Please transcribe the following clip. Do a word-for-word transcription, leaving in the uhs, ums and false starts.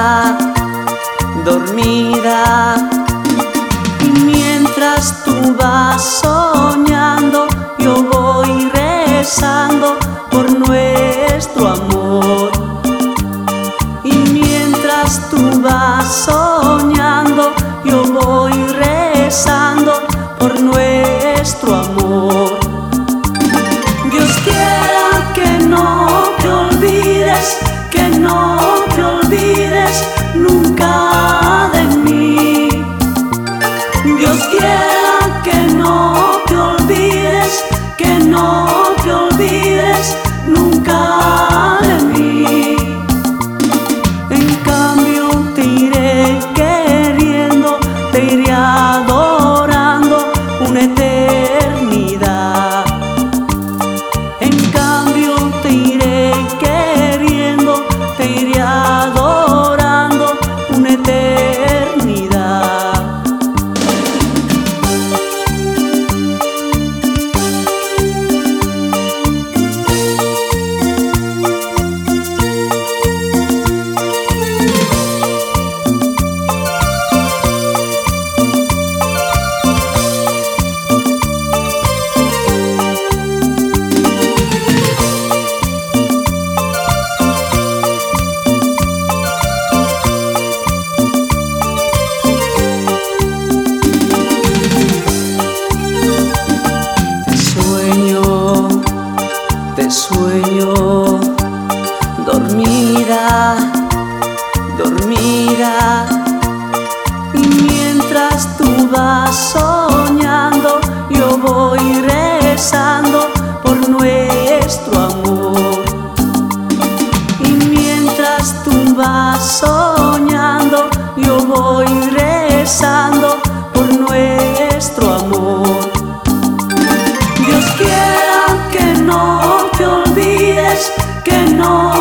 dormida, dormida. Y mientras tú vas soñando, yo voy rezando por nuestro amor. Y mientras tú vas soñando, yo voy rezando por nuestro amor. Dios quiera que no te olvides, que no te olvides nunca de mí. Dios quiera que no te olvides, que no te olvides nunca de mí. En cambio te iré queriendo, te iré adorando una eternidad. En cambio te iré queriendo, te iré adorando una eternidad. Te sueño, dormida, dormida. Y mientras tú vas soñando, yo voy rezando por nuestro amor. Y mientras tú vas soñando, yo voy rezando por nuestro amor. Dios quiera que no te olvides, que no